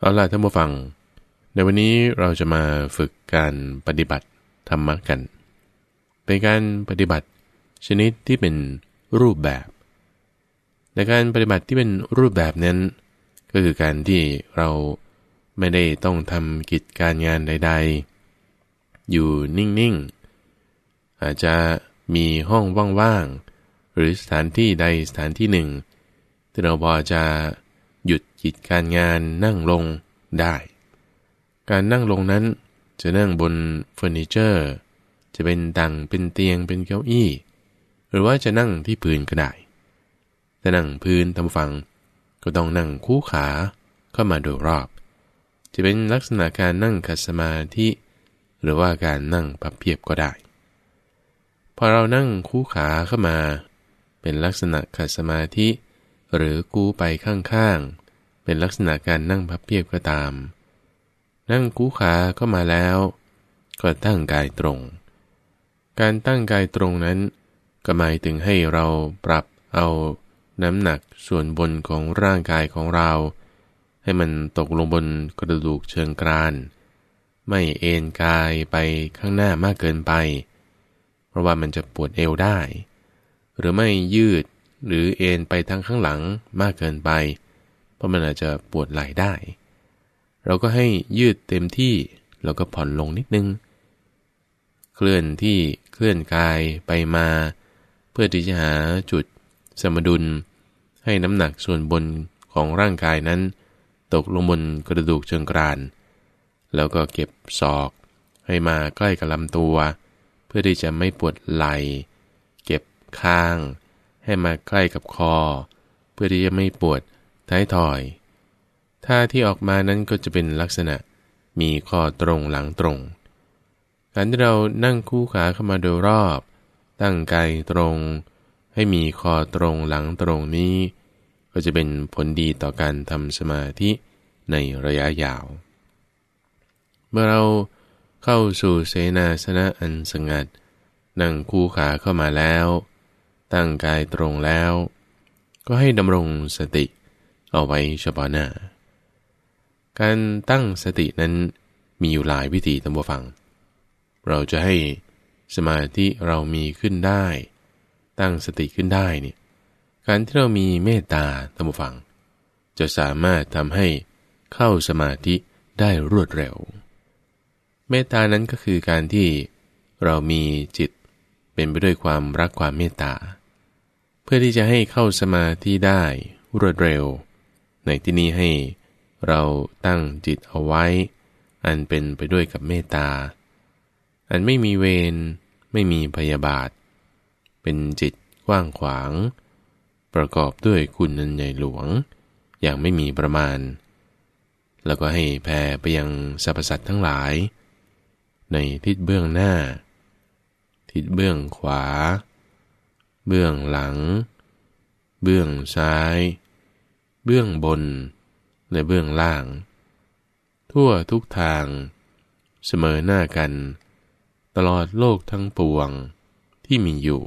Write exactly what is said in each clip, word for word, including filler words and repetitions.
เอาล่ะท่านผู้ฟังในวันนี้เราจะมาฝึกการปฏิบัติธรรมะกันเป็นการปฏิบัติชนิดที่เป็นรูปแบบในการปฏิบัติที่เป็นรูปแบบนั้นก็คือการที่เราไม่ได้ต้องทำกิจการงานใดๆอยู่นิ่งๆอาจจะมีห้องว่างๆหรือสถานที่ใดสถานที่หนึ่งที่เราพอจะหยุดกิจการงานนั่งลงได้การนั่งลงนั้นจะนั่งบนเฟอร์นิเจอร์จะเป็นตังเป็นเตียงเป็นเก้าอี้หรือว่าจะนั่งที่พื้นก็ได้แต่นั่งพื้นทำฟังก็ต้องนั่งคู่ขาเข้ามาโดยรอบจะเป็นลักษณะการนั่งขัดสมาธิหรือว่าการนั่งพับเพียบก็ได้พอเรานั่งคู่ขาเข้ามาเป็นลักษณะขัดสมาธิหรือกู้ไปข้างๆเป็นลักษณะการนั่งพับเพียบก็ตามนั่งคู่ขาเข้ามาแล้วก็ตั้งกายตรงการตั้งกายตรงนั้นก็หมายถึงให้เราปรับเอาน้ำหนักส่วนบนของร่างกายของเราให้มันตกลงบนกระดูกเชิงกรานไม่เอนกายไปข้างหน้ามากเกินไปเพราะว่ามันจะปวดเอวได้หรือไม่ยืดหรือเอนไปทางข้างหลังมากเกินไปเพราะมันอาจจะปวดไหล่ได้เราก็ให้ยืดเต็มที่แล้วก็ผ่อนลงนิดนึงเคลื่อนที่เคลื่อนกายไปมาเพื่อที่จะหาจุดสมดุลให้น้ำหนักส่วนบนของร่างกายนั้นตกลงบนกระดูกเชิงกรานแล้วก็เก็บศอกให้มาใกล้กับลำตัวเพื่อที่จะไม่ปวดไหล่เก็บคางให้มาใกล้กับคอเพื่อที่จะไม่ปวดท้ายทอยท่าที่ออกมานั้นก็จะเป็นลักษณะมีคอตรงหลังตรงการที่เรานั่งคู่ขาเข้ามาโดยรอบตั้งกายตรงให้มีคอตรงหลังตรงนี้ก็จะเป็นผลดีต่อการทำสมาธิในระยะยาวเมื่อเราเข้าสู่เสนาสนะอันสงัดนั่งคู่ขาเข้ามาแล้วตั้งกายตรงแล้วก็ให้ดำรงสติเอาไว้เฉพาะหน้าการตั้งสตินั้นมีอยู่หลายวิธีท่านผู้ฟังเราจะให้สมาธิเรามีขึ้นได้ตั้งสติขึ้นได้เนี่ยการที่เรามีเมตตาท่านผู้ฟังจะสามารถทำให้เข้าสมาธิได้รวดเร็วเมตตานั้นก็คือการที่เรามีจิตเป็นไปด้วยความรักความเมตตาเพื่อที่จะให้เข้าสมาธิได้รวดเร็วในที่นี้ให้เราตั้งจิตเอาไว้อันเป็นไปด้วยกับเมตตาอันไม่มีเวรไม่มีพยาบาทเป็นจิตกว้างขวางประกอบด้วยคุณอันใหญ่หลวงอย่างไม่มีประมาณแล้วก็ให้แผ่ไปยังสรรพสัตว์ทั้งหลายในทิศเบื้องหน้าทิศเบื้องขวาเบื้องหลังเบื้องซ้ายเบื้องบนและเบื้องล่างทั่วทุกทางเสมอหน้ากันตลอดโลกทั้งปวงที่มีอยู่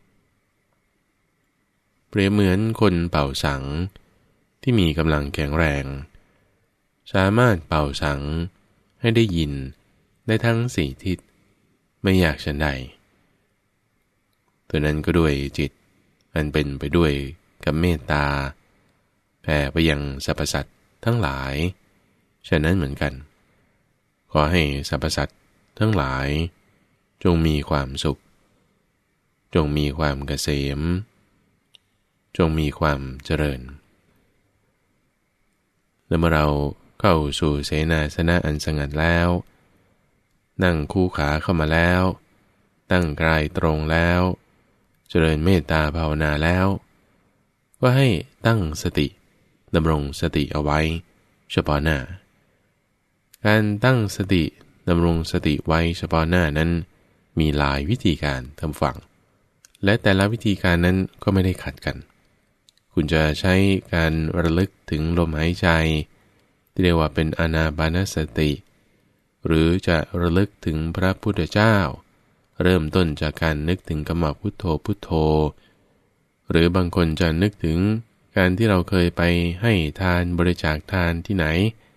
เปรียบเหมือนคนเป่าสังที่มีกำลังแข็งแรงสามารถเป่าสังให้ได้ยินได้ทั้งสี่ทิศไม่อยากฉันใดตัวนั้นก็ด้วยจิตอันเป็นไปด้วยกับเมตตาแผ่ไปยังสรรพสัตว์ทั้งหลายฉะนั้นเหมือนกันขอให้สรรพสัตว์ทั้งหลายจงมีความสุขจงมีความเกษมจงมีความเจริญและเมื่อเราเข้าสู่เสนาสนะอันสงัดแล้วนั่งคู่ขาเข้ามาแล้วตั้งกายตรงแล้วเจริญเมตตาภาวนาแล้วก็ให้ตั้งสติดำรงสติเอาไว้เฉพาะหน้าการตั้งสติดำรงสติไว้เฉพาะหน้านั้นมีหลายวิธีการทำฝังและแต่ละวิธีการนั้นก็ไม่ได้ขัดกันคุณจะใช้การระลึกถึงลมหายใจที่เรียกว่าเป็นอานาปานสติหรือจะระลึกถึงพระพุทธเจ้าเริ่มต้นจากการนึกถึงคำว่าพุทโธพุทโธหรือบางคนจะนึกถึงการที่เราเคยไปให้ทานบริจาคทานที่ไหน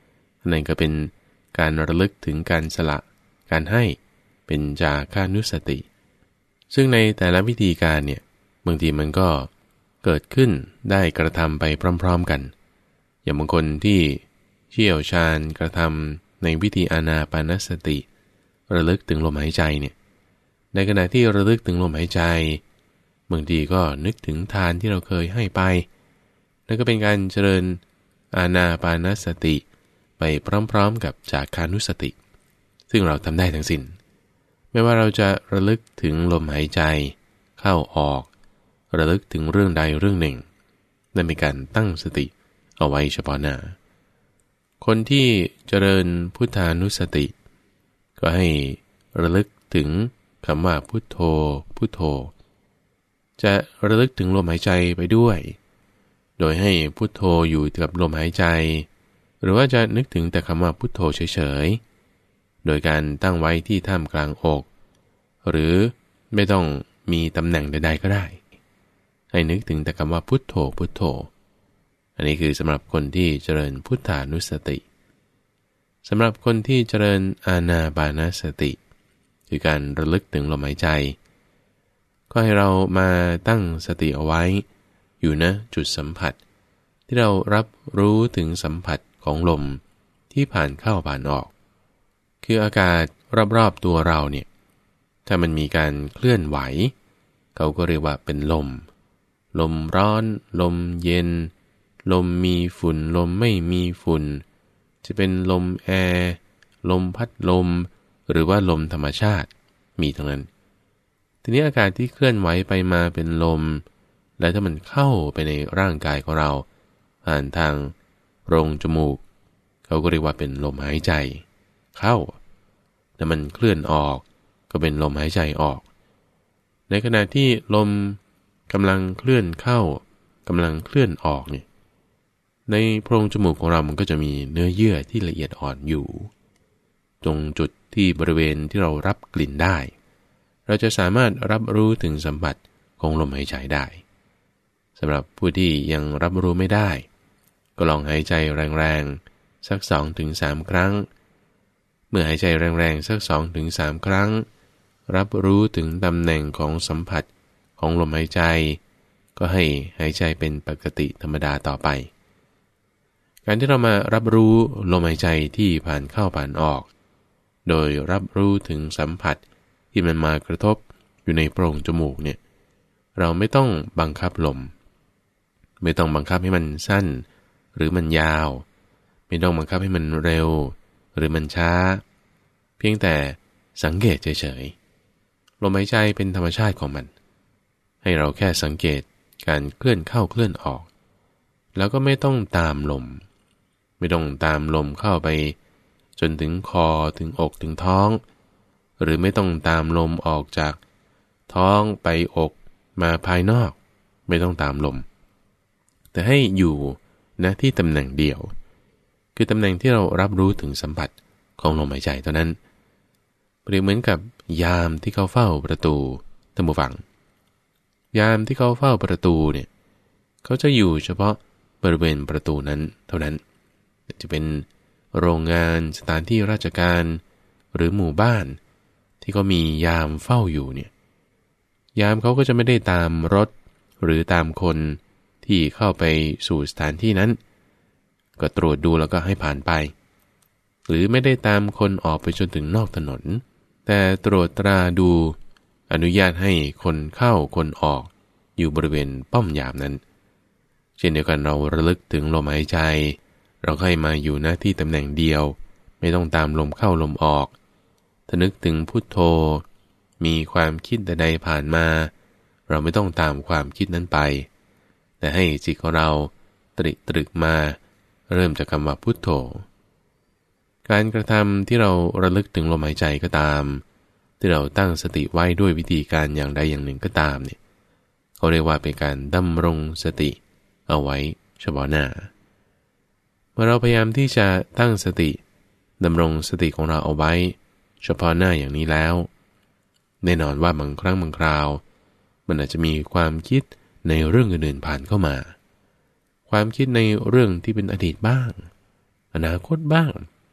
นั่นก็เป็นการระลึกถึงการสละการให้เป็นจาคานุสติซึ่งในแต่ละวิธีการเนี่ยบางทีมันก็เกิดขึ้นได้กระทำไปพร้อมๆกันอย่างบางคนที่เชี่ยวชาญกระทำในวิธีอานาปานสติระลึกถึงลมหายใจเนี่ยในขณะที่ระลึกถึงลมหายใจบางทีก็นึกถึงทานที่เราเคยให้ไปนั่นก็เป็นการเจริญอานาปานสติไปพร้อมๆกับจาคานุสติซึ่งเราทำได้ทั้งสิ้นไม่ว่าเราจะระลึกถึงลมหายใจเข้าออกระลึกถึงเรื่องใดเรื่องหนึ่งนั่นเป็นการตั้งสติเอาไว้เฉพาะหน้าคนที่เจริญพุทธานุสติก็ให้ระลึกถึงคำว่าพุทโธพุทโธจะระลึกถึงลมหายใจไปด้วยโดยให้พุทโธอยู่กับลมหายใจหรือว่าจะนึกถึงแต่คำว่าพุทโธเฉยๆโดยการตั้งไว้ที่ท่ามกลางอกหรือไม่ต้องมีตำแหน่งใดๆก็ได้ให้นึกถึงแต่คำว่าพุทโธพุทโธอันนี้คือสำหรับคนที่เจริญพุทธานุสติสำหรับคนที่เจริญอานาปานสติคือการระลึกถึงลมหายใจก็ให้เรามาตั้งสติเอาไว้อยู่นะจุดสัมผัสที่เรารับรู้ถึงสัมผัสของลมที่ผ่านเข้าผ่านออกคืออากาศรอบๆตัวเราเนี่ยถ้ามันมีการเคลื่อนไหวเขาก็เรียกว่าเป็นลมลมร้อนลมเย็นลมมีฝุ่นลมไม่มีฝุ่นจะเป็นลมแอร์ลมพัดลมหรือว่าลมธรรมชาติมีทั้งนั้นทีนี้อากาศที่เคลื่อนไหวไปมาเป็นลมและถ้ามันเข้าไปในร่างกายของเราผ่านทางโพรงจมูกเขาก็เรียกว่าเป็นลมหายใจเข้าแต่มันเคลื่อนออกก็เป็นลมหายใจออกในขณะที่ลมกำลังเคลื่อนเข้ากำลังเคลื่อนออกเนี่ยในโพรงจมูกของเรามันก็จะมีเนื้อเยื่อที่ละเอียดอ่อนอยู่ตรงจุดที่บริเวณที่เรารับกลิ่นได้เราจะสามารถรับรู้ถึงสัมผัสของลมหายใจได้สำหรับผู้ที่ยังรับรู้ไม่ได้ก็ลองหายใจแรงๆสัก สองถึงสาม ครั้งเมื่อหายใจแรงๆสัก สองถึงสาม ครั้งรับรู้ถึงตำแหน่งของสัมผัสของลมหายใจก็ให้หายใจเป็นปกติธรรมดาต่อไปการที่เรามารับรู้ลมหายใจที่ผ่านเข้าผ่านออกโดยรับรู้ถึงสัมผัสที่มันมากระทบอยู่ในโพรงจมูกเนี่ยเราไม่ต้องบังคับลมไม่ต้องบังคับให้มันสั้นหรือมันยาวไม่ต้องบังคับให้มันเร็วหรือมันช้าเพียงแต่สังเกตเฉยๆลมหายใจเป็นธรรมชาติของมันให้เราแค่สังเกตการเคลื่อนเข้าเคลื่อนออกแล้วก็ไม่ต้องตามลมไม่ต้องตามลมเข้าไปจนถึงคอถึงอกถึงท้องหรือไม่ต้องตามลมออกจากท้องไปอกมาภายนอกไม่ต้องตามลมแต่ให้อยู่ณที่ตำแหน่งเดียวคือตำแหน่งที่เรารับรู้ถึงสัมผัสของลมหายใจเท่านั้นเปรียบเหมือนกับยามที่เขาเฝ้าประตูท่านผู้ฟังยามที่เขาเฝ้าประตูเนี่ยเขาจะอยู่เฉพาะบริเวณประตูนั้นเท่านั้นจะเป็นโรงงานสถานที่ราชการหรือหมู่บ้านที่เขามียามเฝ้าอยู่เนี่ยยามเขาก็จะไม่ได้ตามรถหรือตามคนที่เข้าไปสู่สถานที่นั้นก็ตรวจดูแล้วก็ให้ผ่านไปหรือไม่ได้ตามคนออกไปจนถึงนอกถนนแต่ตรวจตราดูอนุญาตให้คนเข้าคนออกอยู่บริเวณป้อมยามนั้นเช่นเดียวกันเราระลึกถึงลมหายใจเราให้มาอยู่หน้าที่ตำแหน่งเดียวไม่ต้องตามลมเข้าลมออกถ้านึกถึงพุทโธมีความคิดใดๆผ่านมาเราไม่ต้องตามความคิดนั้นไปแต่ให้จิตของเราตริตรึกมาเริ่มจากคำว่าพุทโธการกระทำที่เราระลึกถึงลมหายใจก็ตามที่เราตั้งสติไว้ด้วยวิธีการอย่างใดอย่างหนึ่งก็ตามเนี่ยเขาเรียกว่าเป็นการดำรงสติเอาไว้เฉพาะหน้าเมื่อเราพยายามที่จะตั้งสติดำรงสติของเราเอาไว้เฉพาะหน้าอย่างนี้แล้วแน่นอนว่าบางครั้งบางคราวมันอาจจะมีความคิดในเรื่องอื่นๆผ่านเข้ามาความคิดในเรื่องที่เป็นอดีตบ้างอนาคตบ้าง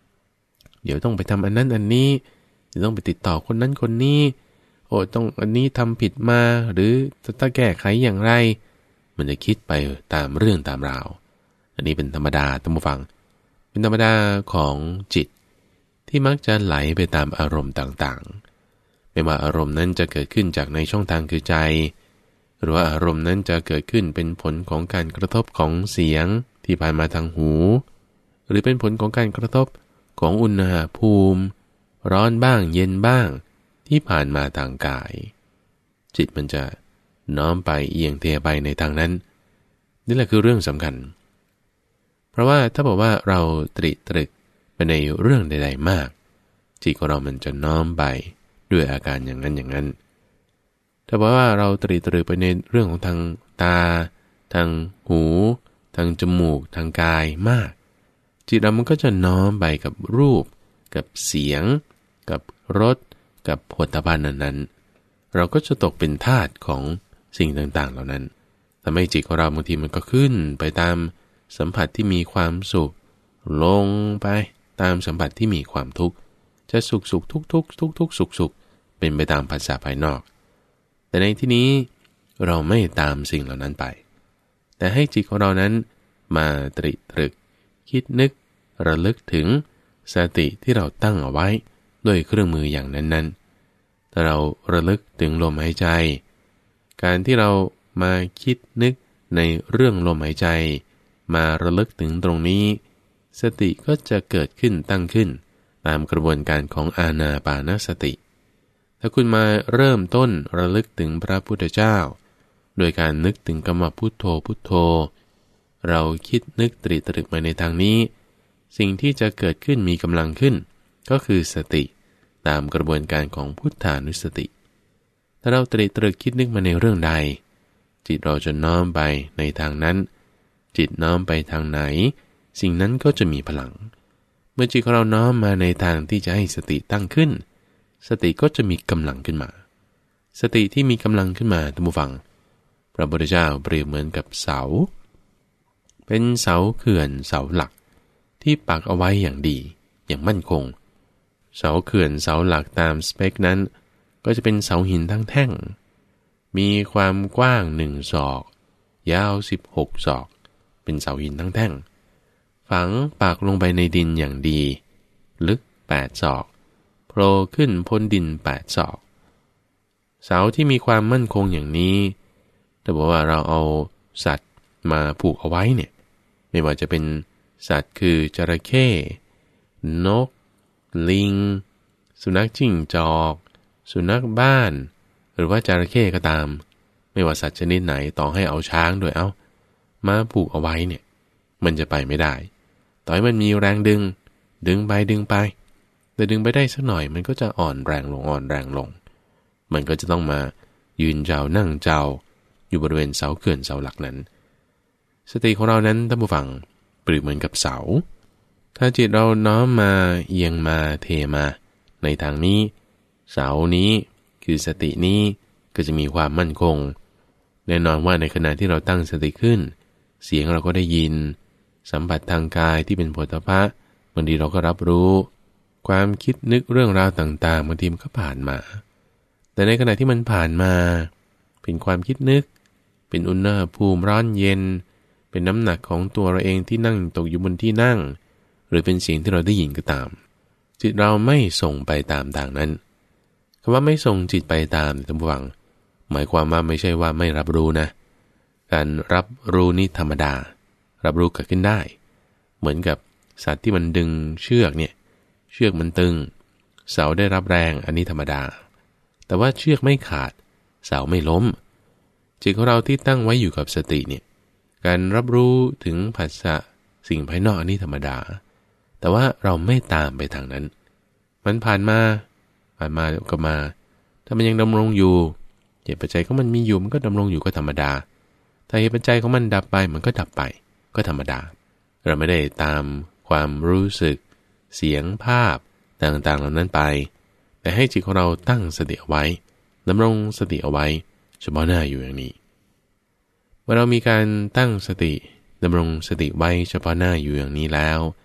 เดี๋ยวต้องไปทำอันนั้นอันนี้เดี๋ยวต้องไปติดต่อคนนั้นคนนี้โอ้ต้องอันนี้ทำผิดมาหรือจะต้องแก้ไขอย่างไรมันจะคิดไปตามเรื่องตามราวอันนี้เป็นธรรมดาท่านผู้ฟังเป็นธรรมดาของจิตที่มักจะไหลไปตามอารมณ์ต่างๆไม่ว่าอารมณ์นั้นจะเกิดขึ้นจากในช่องทางคือใจหรือว่าอารมณ์นั้นจะเกิดขึ้นเป็นผลของการกระทบของเสียงที่ผ่านมาทางหูหรือเป็นผลของการกระทบของอุณหภูมิร้อนบ้างเย็นบ้างที่ผ่านมาทางกายจิตมันจะน้อมไปเอียงเทไปในทางนั้นนี่แหละคือเรื่องสำคัญเพราะว่าถ้าบอกว่าเราตริตรึกไปในเรื่องใดๆมากจิตของเรามันจะน้อมไปด้วยอาการอย่างนั้นอย่างนั้นถ้าบอกว่าเราตริตรึกไปในเรื่องของทางตาทางหูทางจมูกทางกายมากจิตเรามันก็จะน้อมไปกับรูปกับเสียงกับรสกับโผฏฐัพพะนั้นๆเราก็จะตกเป็นทาสของสิ่งต่างๆเหล่านั้นทำให้จิตของเราบางทีมันก็ขึ้นไปตามสัมผัสที่มีความสุขลงไปตามสัมผัสที่มีความทุกข์จะสุขสุขทุกทุกทุกทุกสุขสุขเป็นไปตามภาษาภายนอกแต่ในที่นี้เราไม่ตามสิ่งเหล่านั้นไปแต่ให้จิตของเรานั้นมาตริตรึกคิดนึกระลึกถึงสติที่เราตั้งเอาไว้ด้วยเครื่องมืออย่างนั้นๆถ้าเราระลึกถึงลมหายใจการที่เรามาคิดนึกในเรื่องลมหายใจมาระลึกถึงตรงนี้สติก็จะเกิดขึ้นตั้งขึ้นตามกระบวนการของอานาปานสติถ้าคุณมาเริ่มต้นระลึกถึงพระพุทธเจ้าโดยการนึกถึงคำว่าพุทโธพุทโธเราคิดนึกตรีตรึกมาในทางนี้สิ่งที่จะเกิดขึ้นมีกำลังขึ้นก็คือสติตามกระบวนการของพุทธานุสติถ้าเราตรีตรึกคิดนึกมาในเรื่องใดจิตเราจะน้อมไปในทางนั้นจิตน้อมไปทางไหนสิ่งนั้นก็จะมีพลังเมื่อจิตของเราน้อมมาในทางที่จะให้สติตั้งขึ้นสติก็จะมีกำลังขึ้นมาสติที่มีกำลังขึ้นมาท่านผู้ฟังพระพุทธเจ้าเปรียบเหมือนกับเสาเป็นเสาเขื่อนเสาหลักที่ปักเอาไว้อย่างดีอย่างมั่นคงเสาเขื่อนเสาหลักตามสเปคนั้นก็จะเป็นเสาหินทั้งแท่งมีความกว้างหนึ่งศอกยาวสิบหกศอกเป็นเสาหินทั้งแท่งฝังปักลงไปในดินอย่างดีลึกแปดศอกโผล่ขึ้นพ้นดินแปดศอกเสาที่มีความมั่นคงอย่างนี้แต่บอกว่าเราเอาสัตว์มาผูกเอาไว้เนี่ยไม่ว่าจะเป็นสัตว์คือจระเข้นกลิงสุนัขจิ้งจอกสุนัขบ้านหรือว่าจระเข้ก็ตามไม่ว่าสัตว์ชนิดไหนต่อให้เอาช้างด้วยเอามาผูกเอาไว้เนี่ยมันจะไปไม่ได้ต่อให้มันมีแรงดึงดึงไปดึงไปแต่ดึงไปได้สักหน่อยมันก็จะอ่อนแรงลงอ่อนแรงลงมันก็จะต้องมายืนเจ้านั่งเจ้าอยู่บริเวณเสาเขื่อนเสาหลักนั้นสติของเรานั้นท่านผู้ฟังเปรียบเหมือนกับเสาถ้าจิตเราน้อมมาเอียงมาเทมาในทางนี้เสานี้คือสตินี้ก็จะมีความมั่นคงแน่นอนว่าในขณะที่เราตั้งสติขึ้นเสียงเราก็ได้ยินสัมผัสทางกายที่เป็นโผฏฐัพพะบางทีเราก็รับรู้ความคิดนึกเรื่องราวต่างๆบางทีมันก็ผ่านมาแต่ในขณะที่มันผ่านมาเป็นความคิดนึกเป็นอุณหภูมิร้อนเย็นเป็นน้ำหนักของตัวเราเองที่นั่งตกอยู่บนที่นั่งหรือเป็นเสียงที่เราได้ยินก็ตามจิตเราไม่ส่งไปตามทางนั้นคำว่าไม่ส่งจิตไปตามท่านผู้ฟังหมายความว่าไม่ใช่ว่าไม่รับรู้นะการรับรู้นี่ธรรมดารับรู้เกิดขึ้นได้เหมือนกับสัตว์ที่มันดึงเชือกเนี่ยเชือกมันตึงเสาได้รับแรงอันนี้ธรรมดาแต่ว่าเชือกไม่ขาดเสาไม่ล้มจิตของเราที่ตั้งไว้อยู่กับสติเนี่ยการรับรู้ถึงผัสสะสิ่งภายนอกอันนี้ธรรมดาแต่ว่าเราไม่ตามไปทางนั้นมันผ่านมาผ่านมาก็มาถ้ามันยังดำรงอยู่เหตุปัจจัยของมันมีอยู่มันก็ดำรงอยู่ก็ธรรมดาถ้าเหตุปัจจัยของมันดับไปมันก็ดับไปก็ธรรมดาเราไม่ได้ตามความรู้สึกเสียงภาพต่างๆเหล่านั้นไปแต่ให้จิตของเราตั้งสติเอาไว้ดำรงสติเอาไว้เฉพาะหน้าอยู่อย่างนี้เมื่อเรามีการตั้งสติดำรงสติไว้เฉพาะหน้าอยู่อย่างนี้แล้ว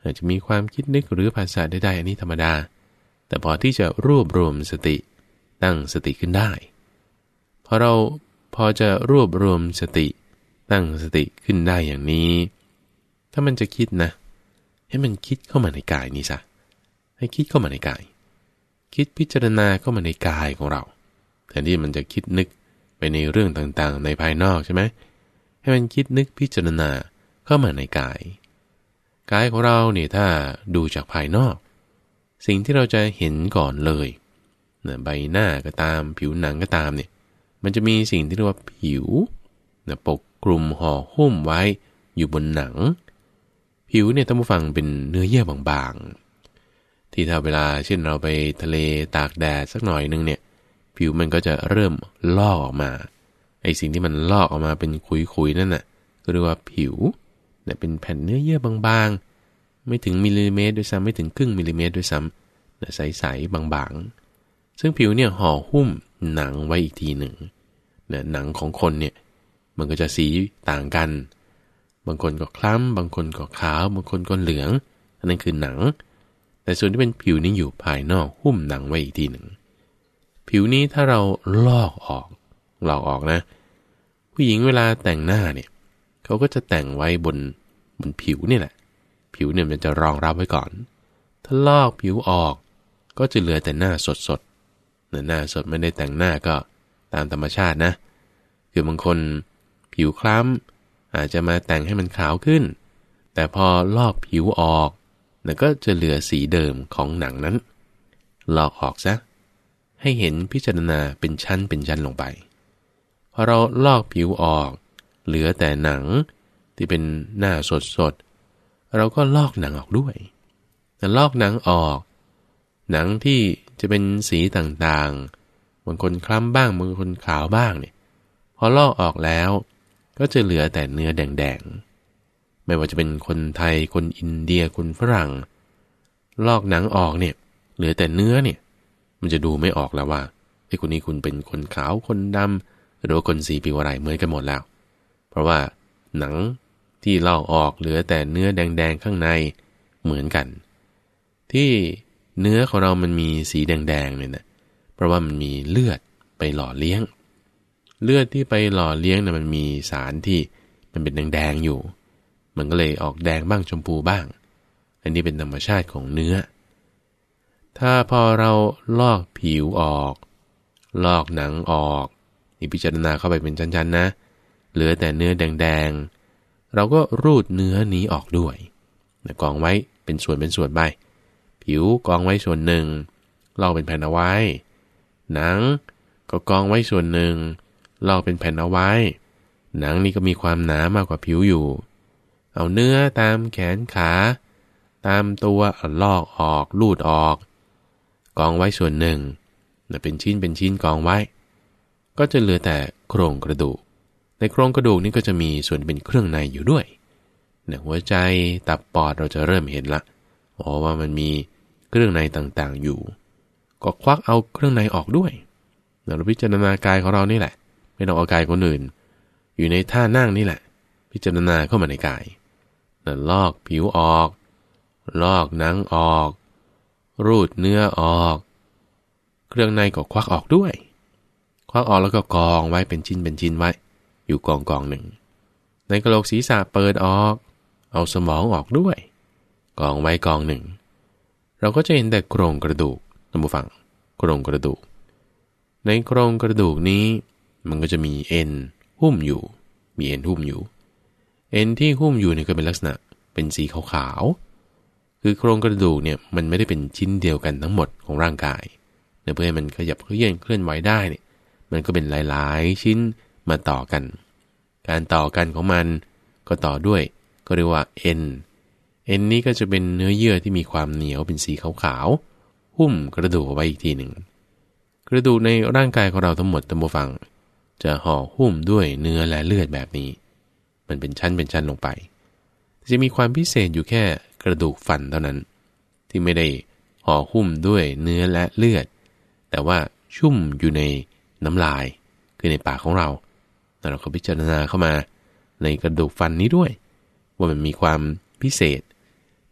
อาจจะมีความคิดนึกหรือภาษาใดๆอันนี้ธรรมดาแต่พอที่จะรวบรวมสติตั้งสติขึ้นได้พอเราพอจะรวบรวมสติตั้งสติขึ้นได้อย่างนี้ถ้ามันจะคิดนะให้มันคิดเข้ามาในกายนี้ซะให้คิดเข้ามาในกายคิดพิจารณาเข้ามาในกายของเราแทนที่มันจะคิดนึกไปในเรื่องต่างๆในภายนอกใช่ไหมให้มันคิดนึกพิจารณาเข้ามาในกายกายของเราเนี่ยถ้าดูจากภายนอกสิ่งที่เราจะเห็นก่อนเลยนะใบหน้าก็ตามผิวหนังก็ตามเนี่ยมันจะมีสิ่งที่เรียกว่าผิวนะปกคลุมห่อหุ้มไว้อยู่บนหนังผิวเนี่ยท่านผู้ฟังเป็นเนื้อเยื่อบางๆที่ถ้าเวลาเช่นเราไปทะเลตากแดดสักหน่อยนึงเนี่ยผิวมันก็จะเริ่มลอกออกมาไอ้สิ่งที่มันลอกออกมาเป็นขุยๆนั่นน่ะก็เรียกว่าผิวเนี่ยเป็นแผ่นเนื้อเยื่อบางๆไม่ถึงมิลลิเมตรด้วยซ้ำไม่ถึงครึ่งมิลลิเมตรด้วยซ้ำเนี่ยใสๆบางๆซึ่งผิวเนี่ยห่อหุ้มหนังไว้อีกทีหนึ่งเนี่ยหนังของคนเนี่ยมันก็จะสีต่างกันบางคนก็คล้ำบางคนก็ขาวบางคนก็เหลืองอันนั้นคือหนังแต่ส่วนที่เป็นผิวนี้อยู่ภายนอกหุ้มหนังไว้อีกทีหนึ่งผิวนี้ถ้าเราลอกออกลอกออกนะผู้หญิงเวลาแต่งหน้าเนี่ยเขาก็จะแต่งไว้บนบนผิวนี่แหละผิวเนี่ยมันจะรองรับไว้ก่อนถ้าลอกผิวออกก็จะเหลือแต่หน้าสดๆหน้าสดไม่ได้แต่งหน้าก็ตามธรรมชาตินะคือบางคนผิวคล้ำอาจจะมาแต่งให้มันขาวขึ้นแต่พอลอกผิวออกแล้วก็จะเหลือสีเดิมของหนังนั้นลอกออกซะให้เห็นพิจารณาเป็นชั้นเป็นชั้นลงไปพอเราลอกผิวออกเหลือแต่หนังที่เป็นหน้าสดๆเราก็ลอกหนังออกด้วยแต่ลอกหนังออกหนังที่จะเป็นสีต่างๆบางคนคล้ำบ้างบางคนขาวบ้างเนี่ยพอลอกออกแล้วก็จะเหลือแต่เนื้อแดงๆไม่ว่าจะเป็นคนไทยคนอินเดียคนฝรั่งลอกหนังออกเนี่ยเหลือแต่เนื้อเนี่ยมันจะดูไม่ออกแล้วว่าไอ้คนนี้คุณเป็นคนขาวคนดำหรือว่าคนสีผิวอะไรเหมือนกันหมดแล้วเพราะว่าหนังที่ลอกออกเหลือแต่เนื้อแดงๆข้างในเหมือนกันที่เนื้อของเรามันมีสีแดงๆเนี่ยนะเพราะว่ามันมีเลือดไปหล่อเลี้ยงเลือดที่ไปหล่อเลี้ยงนะมันมีสารที่มันเป็นแดงๆอยู่มันก็เลยออกแดงบ้างชมพูบ้างอันนี้เป็นธรรมชาติของเนื้อถ้าพอเราลอกผิวออกลอกหนังออกนี่พิจารณาเข้าไปเป็นชั้นๆนะเหลือแต่เนื้อแดงๆเราก็รูดเนื้อนี้ออกด้วยกองไว้เป็นส่วนเป็นส่วนไปผิวกองไว้ส่วนหนึ่งลอกเป็นแผ่นเอาไว้หนังก็กองไว้ส่วนหนึ่งลอกเป็นแผ่นเอาไว้หนังนี่ก็มีความหนามากกว่าผิวอยู่เอาเนื้อตามแขนขาตามตัวลอกออกลูดออกกองไว้ส่วนหนึ่งเป็นชิ้นเป็นชิ้นกองไว้ก็จะเหลือแต่โครงกระดูกในโครงกระดูกนี่ก็จะมีส่วนเป็นเครื่องในอยู่ด้วยในหัวใจตับปอดเราจะเริ่มเห็นละอ๋อว่ามันมีเครื่องในต่างๆอยู่ก็ควักเอาเครื่องในออกด้วยเราพิจารณากายของเรานี่แหละไม่ต้องเอากายคนอื่นอยู่ในท่านั่งนี่แหละพิจารณาเข้ามาในกายแล้วลอกผิวออกลอกหนังออกรูดเนื้อออกเครื่องในก็ควักออกด้วยควักออกแล้วก็กองไว้เป็นชิ้นเป็นชิ้นไว้อยู่กองกองหนึ่งในกะโหลกศีรษะเปิดออกเอาสมองออกด้วยกองไว้กองหนึ่งเราก็จะเห็นแต่โครงกระดูกท่านผู้ฟังโครงกระดูกในโครงกระดูกนี้มันก็จะมีเอ็นหุ้มอยู่มีเอ็นหุ้มอยู่เอ็นที่หุ้มอยู่เนี่ยก็เป็นลักษณะเป็นสีขาวๆคือโครงกระดูกเนี่ยมันไม่ได้เป็นชิ้นเดียวกันทั้งหมดของร่างกายเพื่อให้มันขยับเคลื่อนเคลื่อนไหวได้เนี่ยมันก็เป็นหลายๆชิ้นมาต่อกันการต่อกันของมันก็ต่อด้วยก็เรียกว่าเอ็นเอ็นนี้ก็จะเป็นเนื้อเยื่อที่มีความเหนียวเป็นสีขาวๆหุ้มกระดูกเอาไว้อีกทีหนึ่งกระดูกในร่างกายของเราทั้งหมดท่านผู้ฟังจะห่อหุ้มด้วยเนื้อและเลือดแบบนี้มันเป็นชั้นเป็นชั้นลงไปจะมีความพิเศษอยู่แค่กระดูกฟันเท่านั้นที่ไม่ได้ห่อหุ้มด้วยเนื้อและเลือดแต่ว่าชุ่มอยู่ในน้ำลายคือในปากของเราแต่เราก็พิจารณาเข้ามาในกระดูกฟันนี้ด้วยว่ามันมีความพิเศษ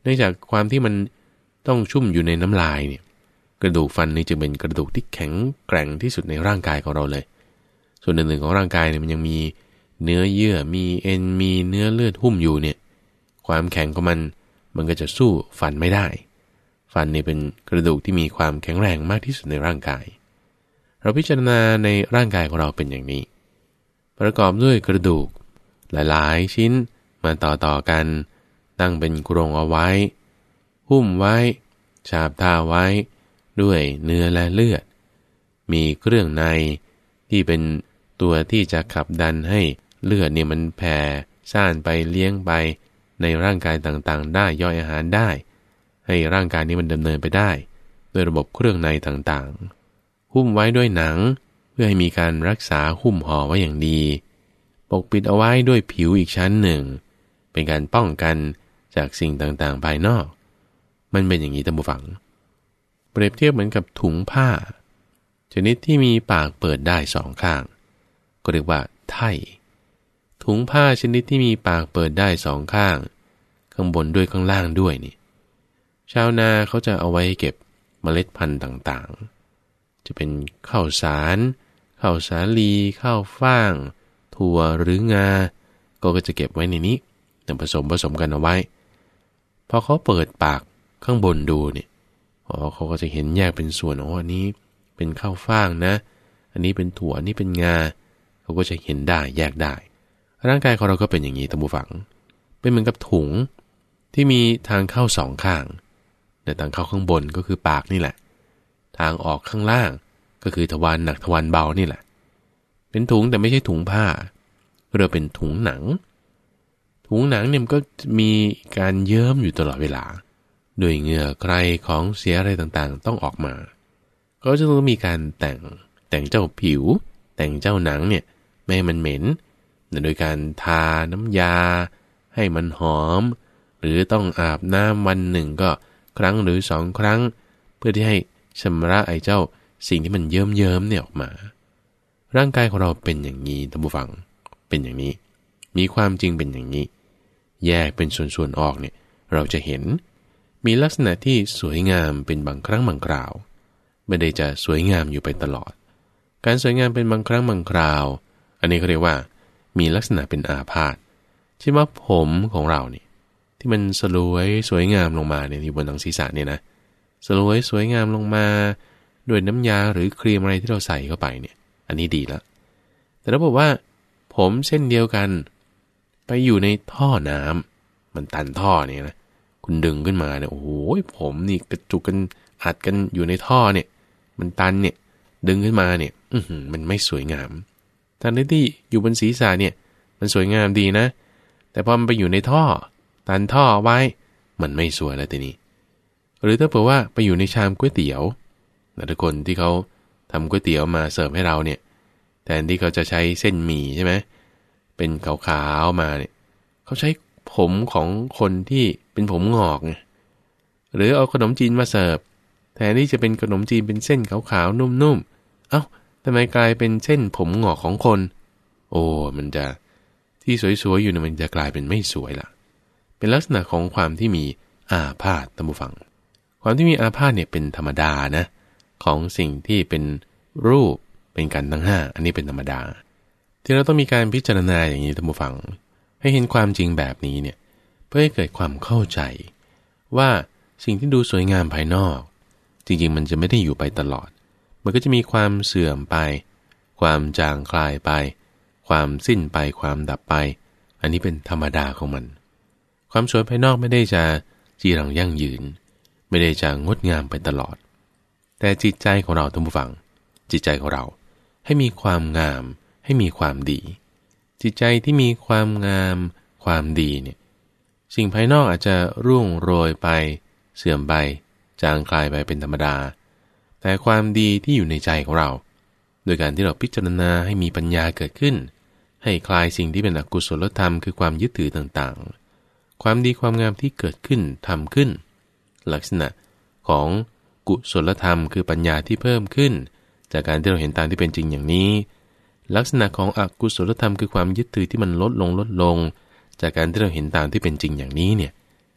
เนื่องจากความที่มันต้องชุ่มอยู่ในน้ำลายเนี่ยกระดูกฟันนี่จึงเป็นกระดูกที่แข็งแกร่งที่สุดในร่างกายของเราเลยส่วนหนึ่งๆของร่างกายเนี่ยมันยังมีเนื้อเยื่อมีเอ็นมีเนื้อเลือดหุ้มอยู่เนี่ยความแข็งของมันมันก็จะสู้ฟันไม่ได้ฟันนี่เป็นกระดูกที่มีความแข็งแรงมากที่สุดในร่างกายเราพิจารณาในร่างกายของเราเป็นอย่างนี้ประกอบด้วยกระดูกหลายๆชิ้นมาต่อๆกันตั้งเป็นกรงเอาไว้หุ้มไว้ฉาบทาไว้ด้วยเนื้อและเลือดมีเครื่องในที่เป็นตัวที่จะขับดันให้เลือดเนี่ยมันแผ่ซ่านไปเลี้ยงไปในร่างกายต่างๆได้ย่อยอาหารได้ให้ร่างกายนี้มันดำเนินไปได้ด้วยระบบเครื่องในต่างๆหุ้มไว้ด้วยหนังเพื่อให้มีการรักษาหุ้มห่อไว้อย่างดีปกปิดเอาไว้ด้วยผิวอีกชั้นหนึ่งเป็นการป้องกันจากสิ่งต่างๆภายนอกมันเป็นอย่างนี้ท่านผู้ฟังเปรียบเทียบเหมือนกับถุงผ้าชนิดที่มีปากเปิดได้สองข้างก็เรียกว่าไถ่ถุงผ้าชนิดที่มีปากเปิดได้สองข้างข้างบนด้วยข้างล่างด้วยนี่ชาวนาเขาจะเอาไว้เก็บเมล็ดพันธุ์ต่างๆจะเป็นข้าวสารข้าวสาลีข้าวฟ่างถั่วหรืองาก็จะเก็บไว้ในนี้แต่ผสมผสมกันเอาไว้พอเขาเปิดปากข้างบนดูเนี่ยอ๋อเขาก็จะเห็นแยกเป็นส่วนอ๋ออันนี้เป็นข้าวฟ่างนะอันนี้เป็นถั่วอันนี้เป็นงาเขาก็จะเห็นได้แยกได้ร่างกายของเราก็เป็นอย่างนี้ท่านผู้ฟังเป็นเหมือนกับถุงที่มีทางเข้าสองข้างแต่ทางเข้าข้างบนก็คือปากนี่แหละทางออกข้างล่างก็คือทวารหนักทวารเบานี่แหละเป็นถุงแต่ไม่ใช่ถุงผ้าเราเป็นถุงหนังถุงหนังเนี่ยมันก็มีการเยิ้มอยู่ตลอดเวลาโดยเหงื่อใครของเสียอะไรต่างๆต้องออกมาก็จะต้องมีการแต่งแต่งเจ้าผิวแต่งเจ้าหนังเนี่ยไม่ให้มันเหม็นโดยการทาน้ำยาให้มันหอมหรือต้องอาบน้ำวันหนึ่งก็ครั้งหรือสองครั้งเพื่อที่ให้ชำระไอ้เจ้าสิ่งที่มันเยิ้มๆเนี่ยออกมาร่างกายของเราเป็นอย่างนี้ท่านผู้ฟังเป็นอย่างนี้มีความจริงเป็นอย่างนี้แยกเป็นส่วนๆออกเนี่ยเราจะเห็นมีลักษณะที่สวยงามเป็นบางครั้งบางคราวไม่ได้จะสวยงามอยู่ไปตลอดการสวยงามเป็นบางครั้งบางคราวอันนี้เขาเรียกว่ามีลักษณะเป็นอาพาธเช่นว่าผมของเราเนี่ยที่มันสลวยสวยงามลงมาเนี่ยที่บนหนังศีรษะเนี่ยนะสลวยสวยงามลงมาด้วยน้ำยาหรือครีมอะไรที่เราใส่เข้าไปเนี่ยอันนี้ดีแล้วแต่ถ้าบอกว่าผมเส้นเดียวกันไปอยู่ในท่อน้ำมันตันท่อเนี่ยนะคุณดึงขึ้นมาเนี่ยโอ้โหผมนี่กระจุกกันอัดกันอยู่ในท่อเนี่ยมันตันเนี่ยดึงขึ้นมาเนี่ยอื้อหือมันไม่สวยงามทันที่อยู่บนศีรษะเนี่ยมันสวยงามดีนะแต่พอมันไปอยู่ในท่อตันท่อไว้มันไม่สวยแล้วทีนี้หรือถ้าเผื่อว่าไปอยู่ในชามก๋วยเตี๋ยวทุกคนที่เขาทำก๋วยเตี๋ยวมาเสิร์ฟให้เราเนี่ยแทนที่เขาจะใช้เส้นหมี่ใช่ไหมเป็นขาวๆมาเนี่ยเขาใช้ผมของคนที่เป็นผมงอกไงหรือเอาขนมจีนมาเสิร์ฟแทนที่จะเป็นขนมจีนเป็นเส้นขาวๆนุ่มๆเอ้าทำไมกลายเป็นเส้นผมงอกของคนโอ้มันจะที่สวยๆอยู่เนี่ยมันจะกลายเป็นไม่สวยล่ะเป็นลักษณะของความที่มีอาพาธท่านผู้ฟังความที่มีอาพาธเนี่ยเป็นธรรมดานะของสิ่งที่เป็นรูปเป็นกันทั้งห้าอันนี้เป็นธรรมดาที่เราต้องมีการพิจารณาอย่างนี้ท่านผู้ฟังให้เห็นความจริงแบบนี้เนี่ยเพื่อให้เกิดความเข้าใจว่าสิ่งที่ดูสวยงามภายนอกจริงๆมันจะไม่ได้อยู่ไปตลอดมันก็จะมีความเสื่อมไปความจางคลายไปความสิ้นไปความดับไปอันนี้เป็นธรรมดาของมันความสวยภายนอกไม่ได้จะจีรังยั่งยืนไม่ได้จะงดงามไปตลอดแต่จิตใจของเราท่านผู้ฟังจิตใจของเราให้มีความงามให้มีความดีจิตใจที่มีความงามความดีเนี่ยสิ่งภายนอกอาจจะร่วงโรยไปเสื่อมไปจางคลายไปเป็นธรรมดาแต่ความดีที่อยู่ในใจของเราโดยการที่เราพิจารณาให้มีปัญญาเกิดขึ้นให้คลายสิ่งที่เป็นอกุศลธรรมคือความยึดถือต่างๆความดีความงามที่เกิดขึ้นทำขึ้นลักษณะของกุศลธรรมคือปัญญาที่เพิ่มขึ้นจากการที่เราเห็นตามที่เป็นจริงอย่างนี้ลักษณะของอกุศลธรรมคือความยึดถือที่มันลดลงลดลงจากการที่เราเห็นตามที่เป็นจริงอย่างนี้เนี่ย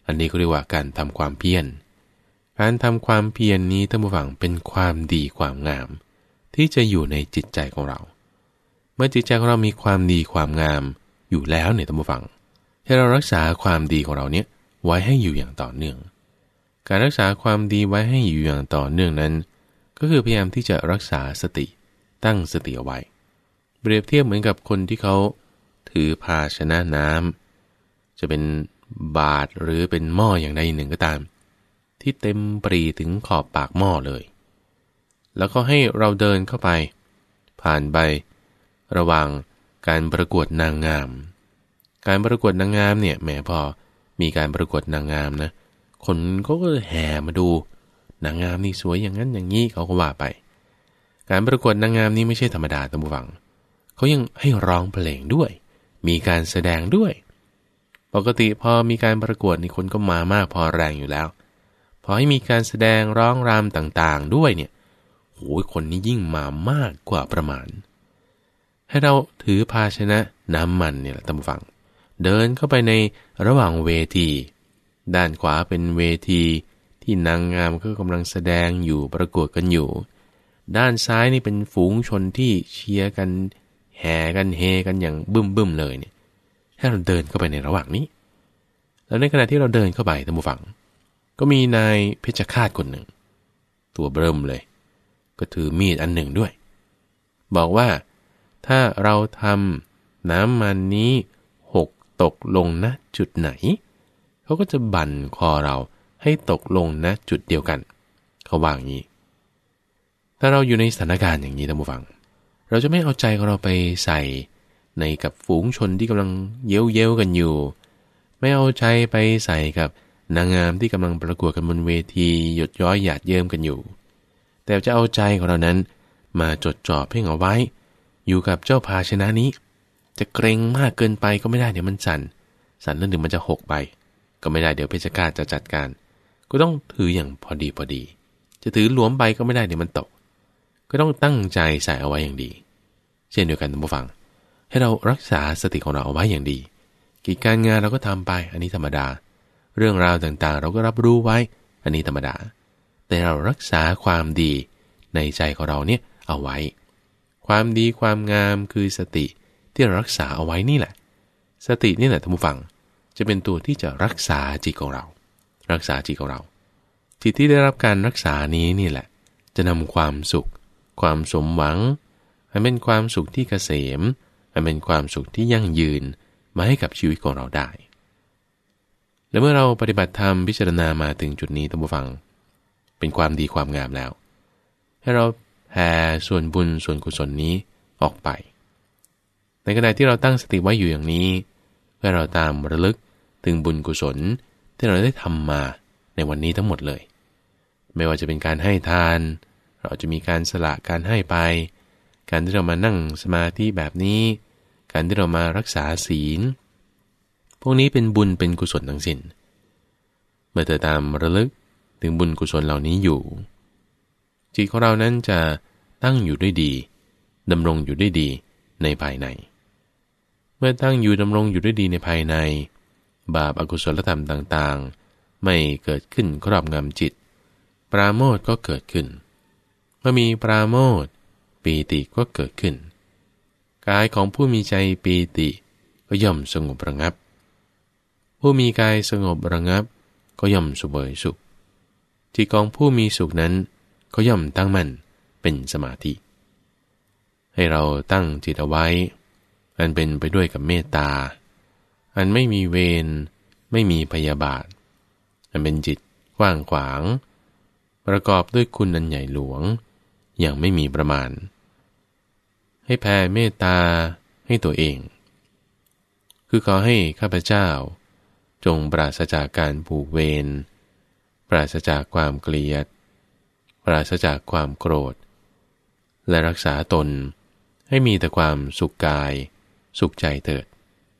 อันนี้ก็เรียกว่าการทำความเพียรการทำความเพียรนี้ท่านผู้ฟังเป็นความดีความงามที่จะอยู่ในจิตใจของเราเมื่อจิตใจของเรามีความดีความงามอยู่แล้วเนี่ยท่านผู้ฟังให้เรารักษาความดีของเราเนี่ยไว้ให้อยู่อย่างต่อเนื่องการรักษาความดีไว้ให้อยู่อย่างต่อเนื่องนั้นก็คือพยายามที่จะรักษาสติตั้งสติเอาไว้เปรียบเทียบเหมือนกับคนที่เขาถือภาชนะน้ำจะเป็นบาตรหรือเป็นหม้ออย่างใดอย่างหนึ่งก็ตามที่เต็มปรีถึงขอบปากหม้อเลยแล้วก็ให้เราเดินเข้าไปผ่านไประหว่างการประกวดนางงามการประกวดนางงามเนี่ยแม้พอมีการประกวดนางงามนะคนก็แห่มาดูนางงามนี่สวยอย่างนั้นอย่างนี้เขาก็ว่าไปการประกวดนางงามนี่ไม่ใช่ธรรมดาท่านผู้ฟังเขายังให้ร้องเพลงด้วยมีการแสดงด้วยปกติพอมีการประกวดนี่คนก็มามากพอแรงอยู่แล้วพอให้มีการแสดงร้องรำต่างๆด้วยเนี่ยโหยคนนี้ยิ่งมามากกว่าประมาณให้เราถือภาชนะน้ำมันเนี่ยแหละท่านผู้ฟังเดินเข้าไปในระหว่างเวทีด้านขวาเป็นเวทีที่นางงามก็กำลังแสดงอยู่ประกวดกันอยู่ด้านซ้ายนี่เป็นฝูงชนที่เชียร์กันแห่กันเฮกันอย่างบึ้มบึ้มเลยเนี่ยให้เราเดินเข้าไปในระหว่างนี้แล้วในขณะที่เราเดินเข้าไปท่านผู้ฟังก็มีนายเพชฌฆาตคนหนึ่งตัวเบิ่มเลยก็ถือมีดอันหนึ่งด้วยบอกว่าถ้าเราทำน้ำมันนี้หกตกลงณจุดไหนเขาก็จะบั่นคอเราให้ตกลงณจุดเดียวกันเขาว่าอย่างนี้ถ้าเราอยู่ในสถานการณ์อย่างนี้ท่านผู้ฟังเราจะไม่เอาใจของเราไปใส่ในกับฝูงชนที่กำลังเย้ยเย้ยกันอยู่ไม่เอาใจไปใส่กับนางงามที่กำลังประกวดกันบนเวทีหยดย้อยหยาดเยิ้มกันอยู่แต่จะเอาใจของเรานั้นมาจดจ่อเพ่งเอาไว้อยู่กับเจ้าภาชนะนี้จะเกรงมากเกินไปก็ไม่ได้เดี๋ยวมันสั่นสั่นแล้วเดี๋ยวมันจะหกไปก็ไม่ได้เดี๋ยวเพชฌฆาตจะจัดการก็ต้องถืออย่างพอดีพอดีจะถือหลวมไปก็ไม่ได้เดี๋ยวมันตกก็ต้องตั้งใจใส่เอาไว้อย่างดีเช่นเดียวกันท่านผู้ฟังให้เรารักษาสติของเราเอาไว้อย่างดีกิจการงานเราก็ทำไปอันนี้ธรรมดาเรื่องราวต่างๆเราก็รับรู้ไว้อันนี้ธรรมดาแต่เรารักษาความดีในใจของเราเนี่ยเอาไว้ความดีความงามคือสติที่เรารักษาเอาไว้นี่แหละสตินี่แหละท่านผู้ฟังจะเป็นตัวที่จะรักษาจิตของเรารักษาจิตของเราจิตที่ได้รับการรักษานี้นี่แหละจะนำความสุขความสมหวังให้เป็นความสุขที่เกษมให้เป็นความสุขที่ยั่งยืนมาให้กับชีวิตของเราได้และเมื่อเราปฏิบัติธรรมพิจารณามาถึงจุดนี้ท่านผู้ฟังเป็นความดีความงามแล้วให้เราแผ่ส่วนบุญส่วนกุศลนี้ออกไปในขณะที่เราตั้งสติไว้อยู่อย่างนี้ให้เราตามระลึกถึงบุญกุศลที่เราได้ทำมาในวันนี้ทั้งหมดเลยไม่ว่าจะเป็นการให้ทานเราจะมีการสละการให้ไปการที่เรามานั่งสมาธิแบบนี้การที่เรามารักษาศีลพวกนี้เป็นบุญเป็นกุศลทั้งสิ้นเมื่อเธอตามระลึกถึงบุญกุศลเหล่านี้อยู่จิตของเรานั้นจะตั้งอยู่ด้วยดีดำรงอยู่ด้วยดีในภายในเมื่อตั้งอยู่ดำรงอยู่ด้วยดีในภายในบาปอกุศลธรรมต่างๆไม่เกิดขึ้นครอบงำจิตปราโมทย์ก็เกิดขึ้นเมื่อมีปราโมทย์ปีติก็เกิดขึ้นกายของผู้มีใจปีติก็ย่อมสงบระงับผู้มีกายสงบระงับก็ย่อมเสวยสุขจิตของผู้มีสุขนั้นก็ย่อมตั้งมั่นเป็นสมาธิให้เราตั้งจิตเอาไว้อันเป็นไปด้วยกับเมตตาอันไม่มีเวรไม่มีพยาบาทอันเป็นจิตกว้างขวางประกอบด้วยคุณอันใหญ่หลวงอย่างไม่มีประมาณให้แผ่เมตตาให้ตัวเองคือขอให้ข้าพเจ้าจงปราศจากการผูกเวรปราศจากความเกลียดปราศจากความโกรธและรักษาตนให้มีแต่ความสุขกายสุขใจเถิด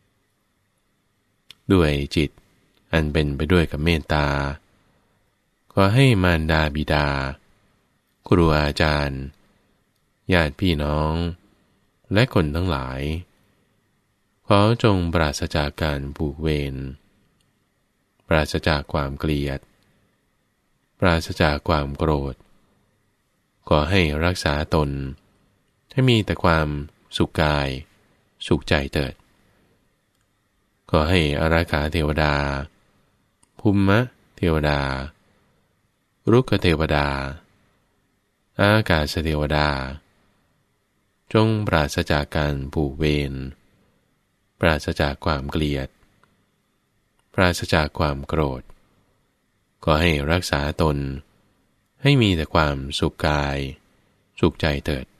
ด้วยจิตอันเป็นไปด้วยกับเมตตาขอให้มารดาบิดาครูอาจารย์ญาติพี่น้องและคนทั้งหลายขอจงปราศจากการผูกเวรปราศจากความเกลียดปราศจากความโกรธขอให้รักษาตนให้มีแต่ความสุขกายสุขใจเถิดขอให้อาราขาเทวดาภูมะเทวดารุกขเทวดาอากาศเทวดาจงปราศจากการผูกเวรปราศจากความเกลียดปราศจากความโกรธขอให้รักษาตนให้มีแต่ความสุขกายสุขใจเถิด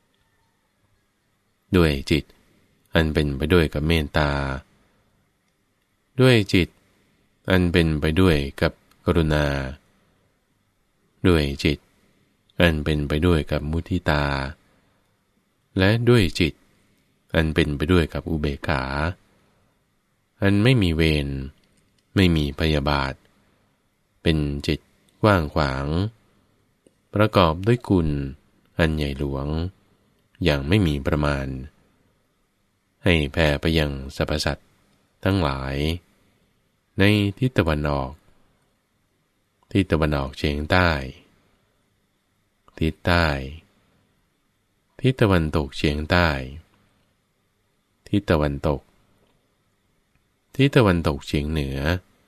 ด้วยจิตอันเป็นไปด้วยกับเมตตาด้วยจิตอันเป็นไปด้วยกับกรุณาด้วยจิตอันเป็นไปด้วยกับมุทิตาและด้วยจิตอันเป็นไปด้วยกับอุเบกขาอันไม่มีเวรไม่มีพยาบาทเป็นจิตกว้างขวางประกอบด้วยคุณอันใหญ่หลวงอย่างไม่มีประมาณให้แผ่ไปยังสรรพสัตว์ทั้งหลายในทิศตะวันออกทิศตะวันออกเฉียงใต้ทิศใต้ทิศตะวันตกเฉียงใต้ทิศตะวันตกทิศตะวันตกเฉียงเหนือ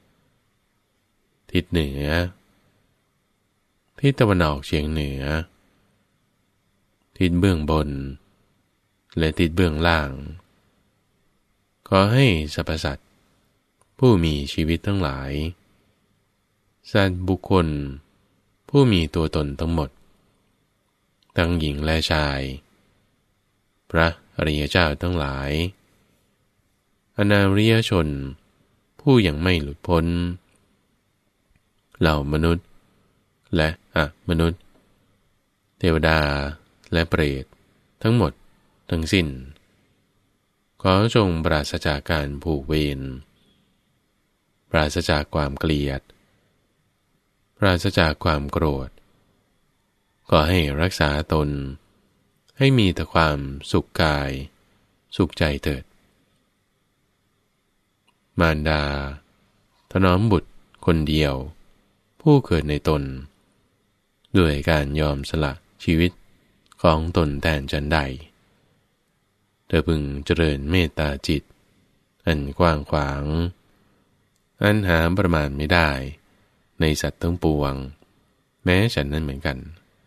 ทิศเหนือทิศตะวันออกเฉียงเหนือทิศเบื้องบนและทิศเบื้องล่างขอให้สรรพสัตว์ผู้มีชีวิตทั้งหลายสัตว์บุคคลผู้มีตัวตนทั้งหมดทั้งหญิงและชายพระอริยเจ้าทั้งหลายอนาริยชนผู้ยังไม่หลุดพ้นเหล่ามนุษย์และอมนุษย์เทวดาและเปรตทั้งหมดทั้งสิ้นขอจงปราศจากการผูกเวรปราศจากความเกลียดปราศจากความโกรธขอให้รักษาตนให้มีแต่ความสุขกายสุขใจเถิดมารดาถนอมบุตรคนเดียวผู้เกิดในตนด้วยการยอมสละชีวิตของตนแทนฉันใดเธอพึงเจริญเมตตาจิตอันกว้างขวางอันหาประมาณไม่ได้ในสัตว์ทั้งปวงแม้ฉันนั้นเหมือนกัน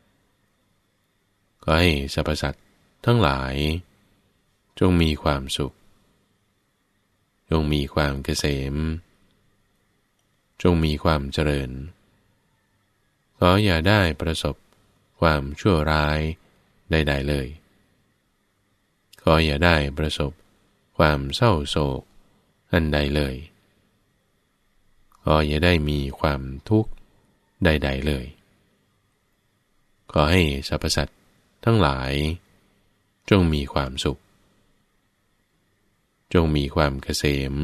ก็ให้สรรพสัตว์ทั้งหลายจงมีความสุขจงมีความเกษมจงมีความเจริญขออย่าได้ประสบความชั่วร้ายใดๆเลยขออย่าได้ประสบความเศร้าโศกอันใดเลยขออย่าได้มีความทุกข์ใดๆเลยขอให้สรรพสัตว์ทั้งหลายจงมีความสุขจงมีความเกษม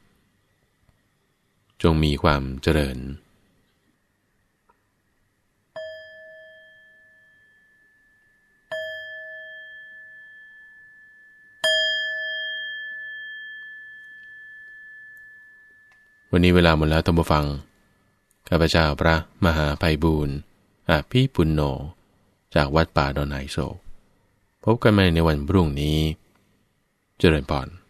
จงมีความเจริญวันนี้เวลาหมดแล้วท่านผู้ฟังข้าพเจ้าพระมหาไพบูลย์อภิปุณโญจากวัดป่าดอนไหโศกพบกันใหม่ในวันพรุ่งนี้เจริญพร